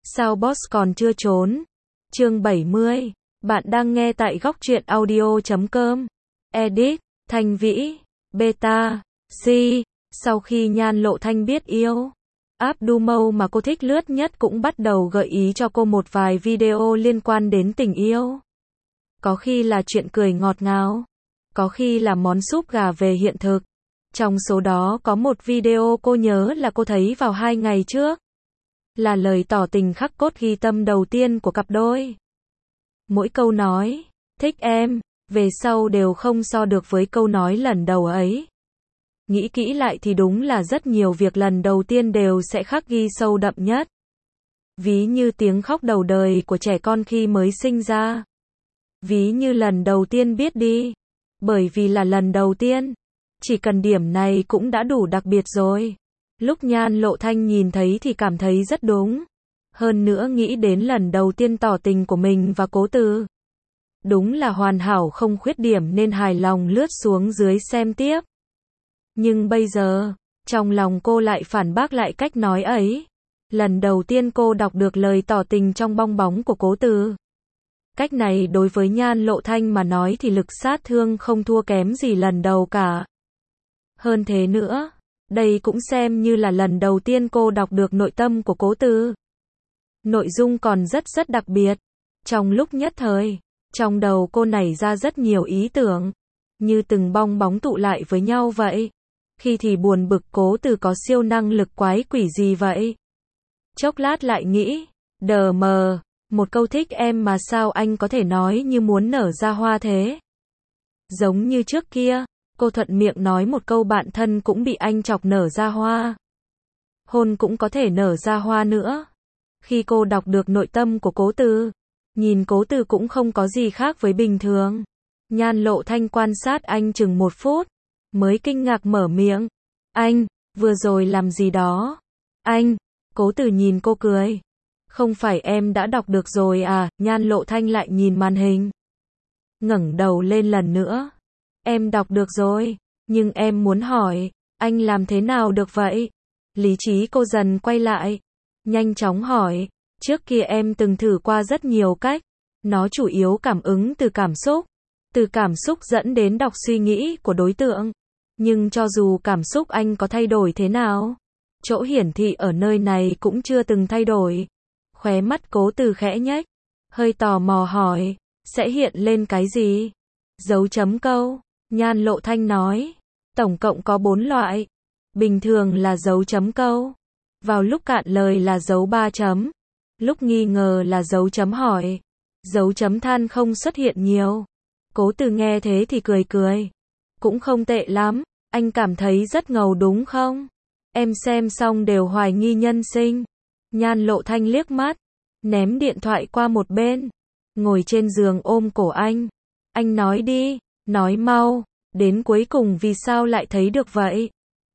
Sao boss còn chưa trốn? Chương 70. Bạn đang nghe tại góc truyện audio.com. Edit, Thanh Vĩ, Beta, C. Sau khi Nhan Lộ Thanh biết yêu Abdul mà cô thích lướt nhất cũng bắt đầu gợi ý cho cô một vài video liên quan đến tình yêu. Có khi là chuyện cười ngọt ngào, có khi là món súp gà về hiện thực. Trong số đó có một video cô nhớ là cô thấy vào 2 ngày trước. Là lời tỏ tình khắc cốt ghi tâm đầu tiên của cặp đôi. Mỗi câu nói, thích em, về sau đều không so được với câu nói lần đầu ấy. Nghĩ kỹ lại thì đúng là rất nhiều việc lần đầu tiên đều sẽ khắc ghi sâu đậm nhất. Ví như tiếng khóc đầu đời của trẻ con khi mới sinh ra. Ví như lần đầu tiên biết đi. Bởi vì là lần đầu tiên. Chỉ cần điểm này cũng đã đủ đặc biệt rồi. Lúc Nhan Lộ Thanh nhìn thấy thì cảm thấy rất đúng. Hơn nữa nghĩ đến lần đầu tiên tỏ tình của mình và Cố Từ. Đúng là hoàn hảo không khuyết điểm nên hài lòng lướt xuống dưới xem tiếp. Nhưng bây giờ, trong lòng cô lại phản bác lại cách nói ấy. Lần đầu tiên cô đọc được lời tỏ tình trong bong bóng của Cố Từ. Cách này đối với Nhan Lộ Thanh mà nói thì lực sát thương không thua kém gì lần đầu cả. Hơn thế nữa, đây cũng xem như là lần đầu tiên cô đọc được nội tâm của Cố Từ. Nội dung còn rất đặc biệt. Trong lúc nhất thời, trong đầu cô nảy ra rất nhiều ý tưởng. Như từng bong bóng tụ lại với nhau vậy. Khi thì buồn bực Cố Từ có siêu năng lực quái quỷ gì vậy. Chốc lát lại nghĩ, đờ mờ, một câu thích em mà sao anh có thể nói như muốn nở ra hoa thế. Giống như trước kia, cô thuận miệng nói một câu bạn thân cũng bị anh chọc nở ra hoa. Hôn cũng có thể nở ra hoa nữa. Khi cô đọc được nội tâm của Cố Từ, nhìn Cố Từ cũng không có gì khác với bình thường. Nhan Lộ Thanh quan sát anh chừng 1 phút, mới kinh ngạc mở miệng. Anh, vừa rồi làm gì đó? Anh, Cố Từ nhìn cô cười. Không phải em đã đọc được rồi à? Nhan Lộ Thanh lại nhìn màn hình. Ngẩng đầu lên lần nữa. Em đọc được rồi, nhưng em muốn hỏi, anh làm thế nào được vậy? Lý trí cô dần quay lại. Nhanh chóng hỏi, trước kia em từng thử qua rất nhiều cách. Nó chủ yếu cảm ứng từ cảm xúc dẫn đến đọc suy nghĩ của đối tượng. Nhưng cho dù cảm xúc anh có thay đổi thế nào, chỗ hiển thị ở nơi này cũng chưa từng thay đổi. Khóe mắt Cố Từ khẽ nhếch, hơi tò mò hỏi, sẽ hiện lên cái gì? Dấu chấm câu. Nhan Lộ Thanh nói, tổng cộng có 4 loại. Bình thường là dấu chấm câu. Vào lúc cạn lời là dấu 3 chấm. Lúc nghi ngờ là dấu chấm hỏi. Dấu chấm than không xuất hiện nhiều. Cố Từ nghe thế thì cười. Cũng không tệ lắm, anh cảm thấy rất ngầu đúng không? Em xem xong đều hoài nghi nhân sinh. Nhan Lộ Thanh liếc mắt, ném điện thoại qua một bên, ngồi trên giường ôm cổ anh. Anh nói đi, nói mau, đến cuối cùng vì sao lại thấy được vậy?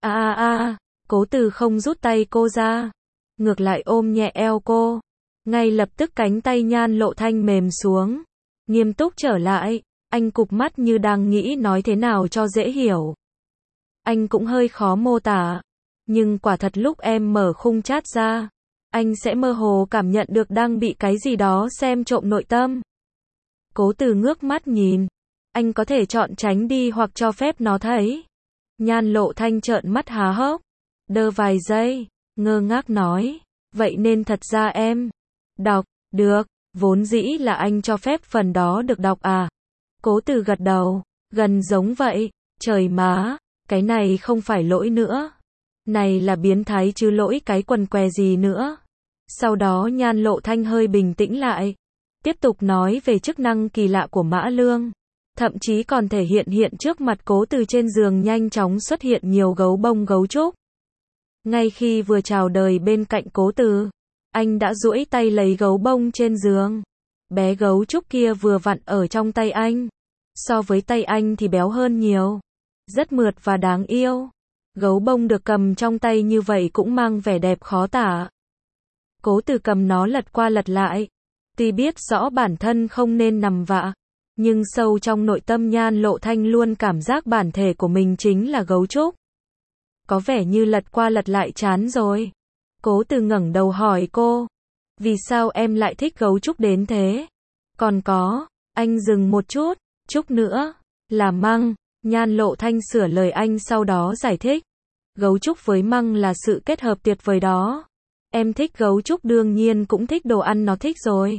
Cố Từ không rút tay cô ra, ngược lại ôm nhẹ eo cô. Ngay lập tức cánh tay Nhan Lộ Thanh mềm xuống, nghiêm túc trở lại, anh cụp mắt như đang nghĩ nói thế nào cho dễ hiểu. Anh cũng hơi khó mô tả, nhưng quả thật lúc em mở khung chat ra, anh sẽ mơ hồ cảm nhận được đang bị cái gì đó xem trộm nội tâm. Cố Từ ngước mắt nhìn, anh có thể chọn tránh đi hoặc cho phép nó thấy. Nhan Lộ Thanh trợn mắt há hốc, đơ vài giây, ngơ ngác nói, vậy nên thật ra em đọc được, vốn dĩ là anh cho phép phần đó được đọc à? Cố Từ gật đầu, gần giống vậy, trời má, cái này không phải lỗi nữa. Này là biến thái chứ lỗi cái quần què gì nữa. Sau đó Nhan Lộ Thanh hơi bình tĩnh lại, tiếp tục nói về chức năng kỳ lạ của Mã Lương. Thậm chí còn thể hiện trước mặt Cố Từ trên giường nhanh chóng xuất hiện nhiều gấu bông gấu trúc. Ngay khi vừa chào đời bên cạnh Cố Từ, anh đã duỗi tay lấy gấu bông trên giường. Bé gấu trúc kia vừa vặn ở trong tay anh. So với tay anh thì béo hơn nhiều. Rất mượt và đáng yêu. Gấu bông được cầm trong tay như vậy cũng mang vẻ đẹp khó tả. Cố Từ cầm nó lật qua lật lại. Tuy biết rõ bản thân không nên nằm vạ, nhưng sâu trong nội tâm Nhan Lộ Thanh luôn cảm giác bản thể của mình chính là gấu trúc. Có vẻ như lật qua lật lại chán rồi. Cố Từ ngẩng đầu hỏi cô, Vì sao em lại thích gấu trúc đến thế? Còn có, anh dừng một chút, trúc nữa, là măng. Nhan Lộ Thanh sửa lời anh sau đó giải thích. Gấu trúc với măng là sự kết hợp tuyệt vời đó. Em thích gấu trúc đương nhiên cũng thích đồ ăn nó thích rồi.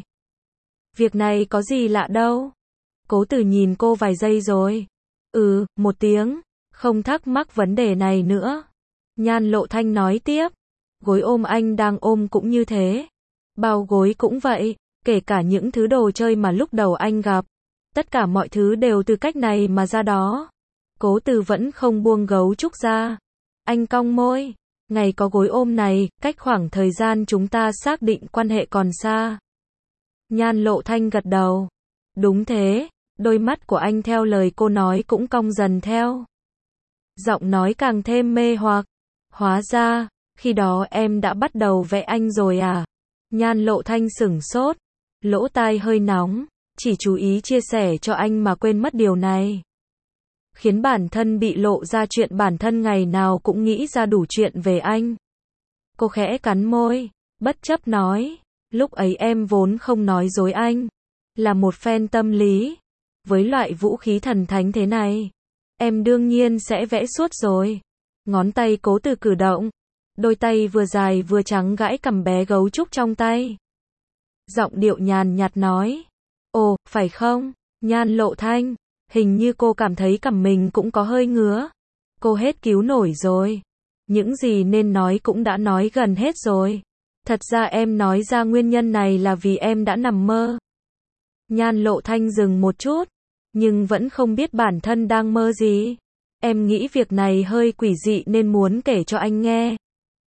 Việc này có gì lạ đâu. Cố Từ nhìn cô vài giây rồi. Một tiếng, không thắc mắc vấn đề này nữa. Nhan Lộ Thanh nói tiếp. Gối ôm anh đang ôm cũng như thế. Bao gối cũng vậy, kể cả những thứ đồ chơi mà lúc đầu anh gặp. Tất cả mọi thứ đều từ cách này mà ra đó. Cố Từ vẫn không buông gấu trúc ra. Anh cong môi. Ngày có gối ôm này, cách khoảng thời gian chúng ta xác định quan hệ còn xa. Nhan Lộ Thanh gật đầu. Đúng thế, đôi mắt của anh theo lời cô nói cũng cong dần theo. Giọng nói càng thêm mê hoặc. Hóa ra, khi đó em đã bắt đầu vẽ anh rồi à? Nhan Lộ Thanh sửng sốt, lỗ tai hơi nóng, chỉ chú ý chia sẻ cho anh mà quên mất điều này. Khiến bản thân bị lộ ra chuyện bản thân ngày nào cũng nghĩ ra đủ chuyện về anh. Cô khẽ cắn môi, bất chấp nói, lúc ấy em vốn không nói dối anh. Là một fan tâm lý. Với loại vũ khí thần thánh thế này, em đương nhiên sẽ vẽ suốt rồi. Ngón tay Cố Từ cử động. Đôi tay vừa dài vừa trắng gãi cằm bé gấu trúc trong tay. Giọng điệu nhàn nhạt nói. Ồ, phải không? Nhan Lộ Thanh. Hình như cô cảm thấy cằm mình cũng có hơi ngứa. Cô hết cứu nổi rồi. Những gì nên nói cũng đã nói gần hết rồi. Thật ra em nói ra nguyên nhân này là vì em đã nằm mơ. Nhan Lộ Thanh dừng một chút. Nhưng vẫn không biết bản thân đang mơ gì. Em nghĩ việc này hơi quỷ dị nên muốn kể cho anh nghe.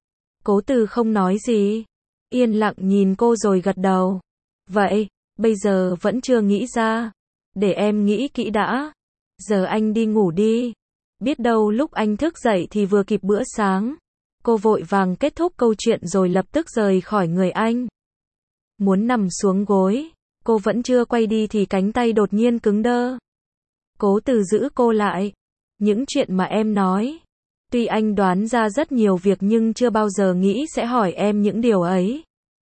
Cố Từ không nói gì. Yên lặng nhìn cô rồi gật đầu. Vậy, bây giờ vẫn chưa nghĩ ra. Để em nghĩ kỹ đã. Giờ anh đi ngủ đi. Biết đâu lúc anh thức dậy thì vừa kịp bữa sáng. Cô vội vàng kết thúc câu chuyện rồi lập tức rời khỏi người anh. Muốn nằm xuống gối. Cô vẫn chưa quay đi thì cánh tay đột nhiên cứng đơ. Cố Từ giữ cô lại. Những chuyện mà em nói. Tuy anh đoán ra rất nhiều việc nhưng chưa bao giờ nghĩ sẽ hỏi em những điều ấy.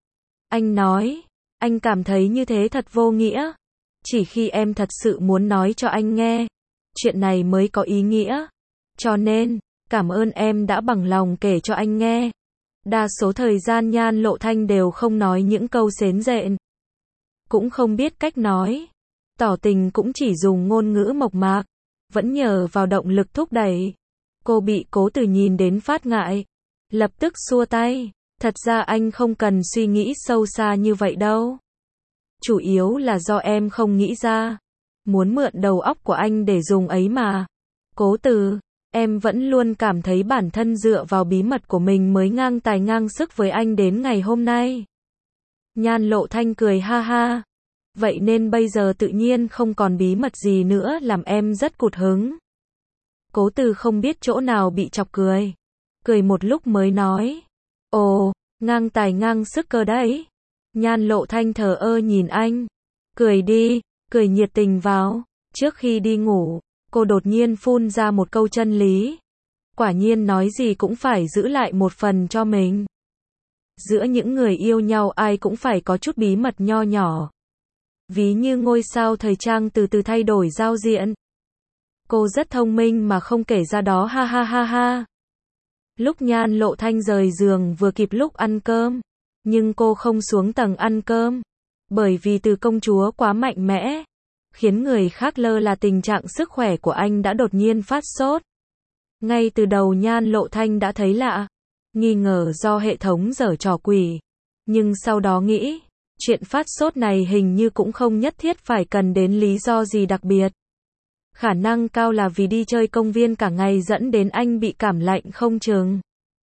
Anh nói. Anh cảm thấy như thế thật vô nghĩa. Chỉ khi em thật sự muốn nói cho anh nghe. Chuyện này mới có ý nghĩa. Cho nên, cảm ơn em đã bằng lòng kể cho anh nghe. Đa số thời gian Nhan Lộ Thanh đều không nói những câu xến rện. Cũng không biết cách nói. Tỏ tình cũng chỉ dùng ngôn ngữ mộc mạc. Vẫn nhờ vào động lực thúc đẩy. Cô bị Cố Từ nhìn đến phát ngại. Lập tức xua tay. Thật ra anh không cần suy nghĩ sâu xa như vậy đâu. Chủ yếu là do em không nghĩ ra. Muốn mượn đầu óc của anh để dùng ấy mà. Cố Từ, em vẫn luôn cảm thấy bản thân dựa vào bí mật của mình mới ngang tài ngang sức với anh đến ngày hôm nay. Nhan Lộ Thanh cười ha ha. Vậy nên bây giờ tự nhiên không còn bí mật gì nữa làm em rất cụt hứng. Cố Từ không biết chỗ nào bị chọc cười. Cười một lúc mới nói. Ồ, ngang tài ngang sức cơ đấy. Nhan Lộ Thanh thờ ơ nhìn anh. Cười đi, cười nhiệt tình vào. Trước khi đi ngủ, cô đột nhiên phun ra một câu chân lý. Quả nhiên nói gì cũng phải giữ lại một phần cho mình. Giữa những người yêu nhau ai cũng phải có chút bí mật nho nhỏ. Ví như ngôi sao thời trang từ từ thay đổi giao diện. Cô rất thông minh mà không kể ra đó ha ha ha ha. Lúc Nhan Lộ Thanh rời giường vừa kịp lúc ăn cơm. Nhưng cô không xuống tầng ăn cơm. Bởi vì từ công chúa quá mạnh mẽ. Khiến người khác lơ là tình trạng sức khỏe của anh đã đột nhiên phát sốt. Ngay từ đầu Nhan Lộ Thanh đã thấy lạ. Nghi ngờ do hệ thống giở trò quỷ. Nhưng sau đó nghĩ. Chuyện phát sốt này hình như cũng không nhất thiết phải cần đến lý do gì đặc biệt. Khả năng cao là vì đi chơi công viên cả ngày dẫn đến anh bị cảm lạnh không chừng.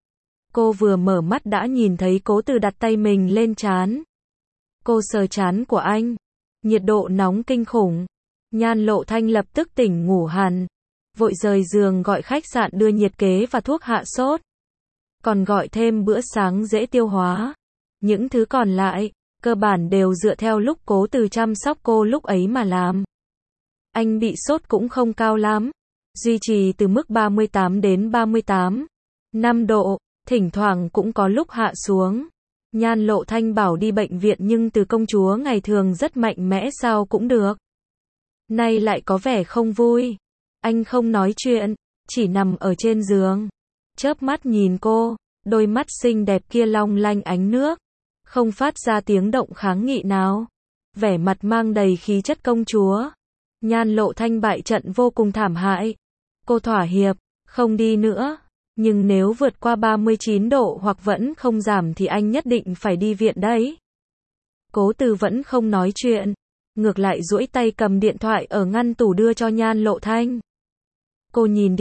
Cô vừa mở mắt đã nhìn thấy Cố Từ đặt tay mình lên trán. Cô sờ trán của anh. Nhiệt độ nóng kinh khủng. Nhan Lộ Thanh lập tức tỉnh ngủ hẳn. Vội rời giường gọi khách sạn đưa nhiệt kế và thuốc hạ sốt. Còn gọi thêm bữa sáng dễ tiêu hóa. Những thứ còn lại, cơ bản đều dựa theo lúc Cố Từ chăm sóc cô lúc ấy mà làm. Anh bị sốt cũng không cao lắm. Duy trì từ mức 38 đến 38,5 độ. Thỉnh thoảng cũng có lúc hạ xuống. Nhan Lộ Thanh bảo đi bệnh viện nhưng Từ công chúa ngày thường rất mạnh mẽ sao cũng được. Nay lại có vẻ không vui. Anh không nói chuyện, chỉ nằm ở trên giường. Chớp mắt nhìn cô, đôi mắt xinh đẹp kia long lanh ánh nước. Không phát ra tiếng động kháng nghị nào. Vẻ mặt mang đầy khí chất công chúa. Nhan Lộ Thanh bại trận vô cùng thảm hại. Cô thỏa hiệp, không đi nữa. Nhưng nếu vượt qua 39 độ hoặc vẫn không giảm thì anh nhất định phải đi viện đấy. Cố Từ vẫn không nói chuyện. Ngược lại duỗi tay cầm điện thoại ở ngăn tủ đưa cho Nhan Lộ Thanh. Cô nhìn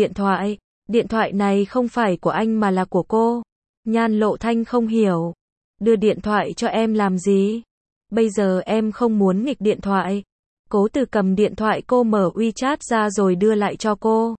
điện thoại này không phải của anh mà là của cô. Nhan Lộ Thanh không hiểu. Đưa điện thoại cho em làm gì? Bây giờ em không muốn nghịch điện thoại. Cố Từ cầm điện thoại cô mở WeChat ra rồi đưa lại cho cô.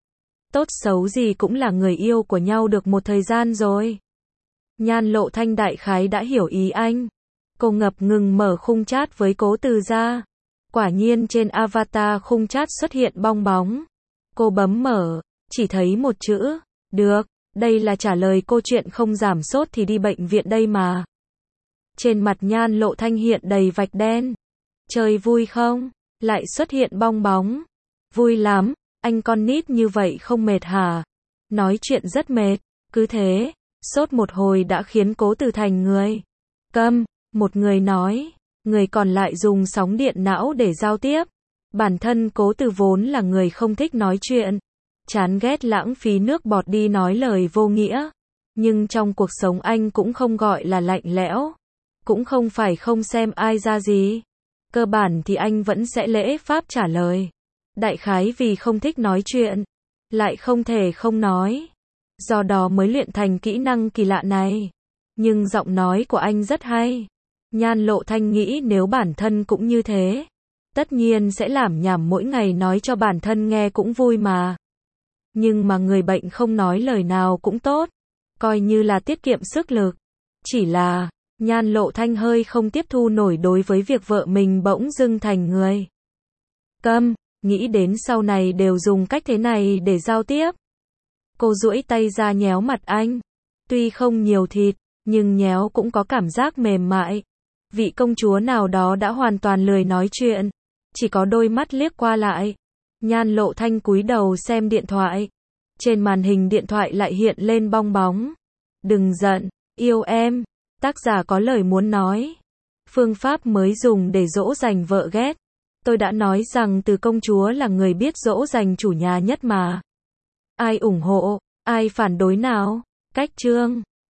Tốt xấu gì cũng là người yêu của nhau được một thời gian rồi. Nhan Lộ Thanh đại khái đã hiểu ý anh. Cô ngập ngừng mở khung chat với Cố Từ ra. Quả nhiên trên avatar khung chat xuất hiện bong bóng. Cô bấm mở, chỉ thấy một chữ, được, đây là trả lời cô chuyện không giảm sốt thì đi bệnh viện đây mà. Trên mặt Nhan Lộ Thanh hiện đầy vạch đen. Chơi vui không? Lại xuất hiện bong bóng. Vui lắm, anh con nít như vậy không mệt hả? Nói chuyện rất mệt, cứ thế, sốt một hồi đã khiến Cố Từ thành người câm, một người nói, người còn lại dùng sóng điện não để giao tiếp. Bản thân Cố Từ vốn là người không thích nói chuyện, chán ghét lãng phí nước bọt đi nói lời vô nghĩa. Nhưng trong cuộc sống anh cũng không gọi là lạnh lẽo, cũng không phải không xem ai ra gì. Cơ bản thì anh vẫn sẽ lễ phép trả lời. Đại khái vì không thích nói chuyện, lại không thể không nói. Do đó mới luyện thành kỹ năng kỳ lạ này. Nhưng giọng nói của anh rất hay. Nhan Lộ Thanh nghĩ nếu bản thân cũng như thế, tất nhiên sẽ lảm nhảm mỗi ngày nói cho bản thân nghe cũng vui mà. Nhưng mà người bệnh không nói lời nào cũng tốt, coi như là tiết kiệm sức lực. Chỉ là, Nhan Lộ Thanh hơi không tiếp thu nổi đối với việc vợ mình bỗng dưng thành người câm, nghĩ đến sau này đều dùng cách thế này để giao tiếp. Cô duỗi tay ra nhéo mặt anh. Tuy không nhiều thịt, nhưng nhéo cũng có cảm giác mềm mại. Vị công chúa nào đó đã hoàn toàn lười nói chuyện, chỉ có đôi mắt liếc qua lại. Nhan Lộ Thanh cúi đầu xem điện thoại. Trên màn hình điện thoại lại hiện lên bong bóng. Đừng giận, yêu em. Tác giả có lời muốn nói. Phương pháp mới dùng để dỗ dành vợ ghét. Tôi đã nói rằng Từ công chúa là người biết dỗ dành chủ nhà nhất mà. Ai ủng hộ, ai phản đối nào? Cách chương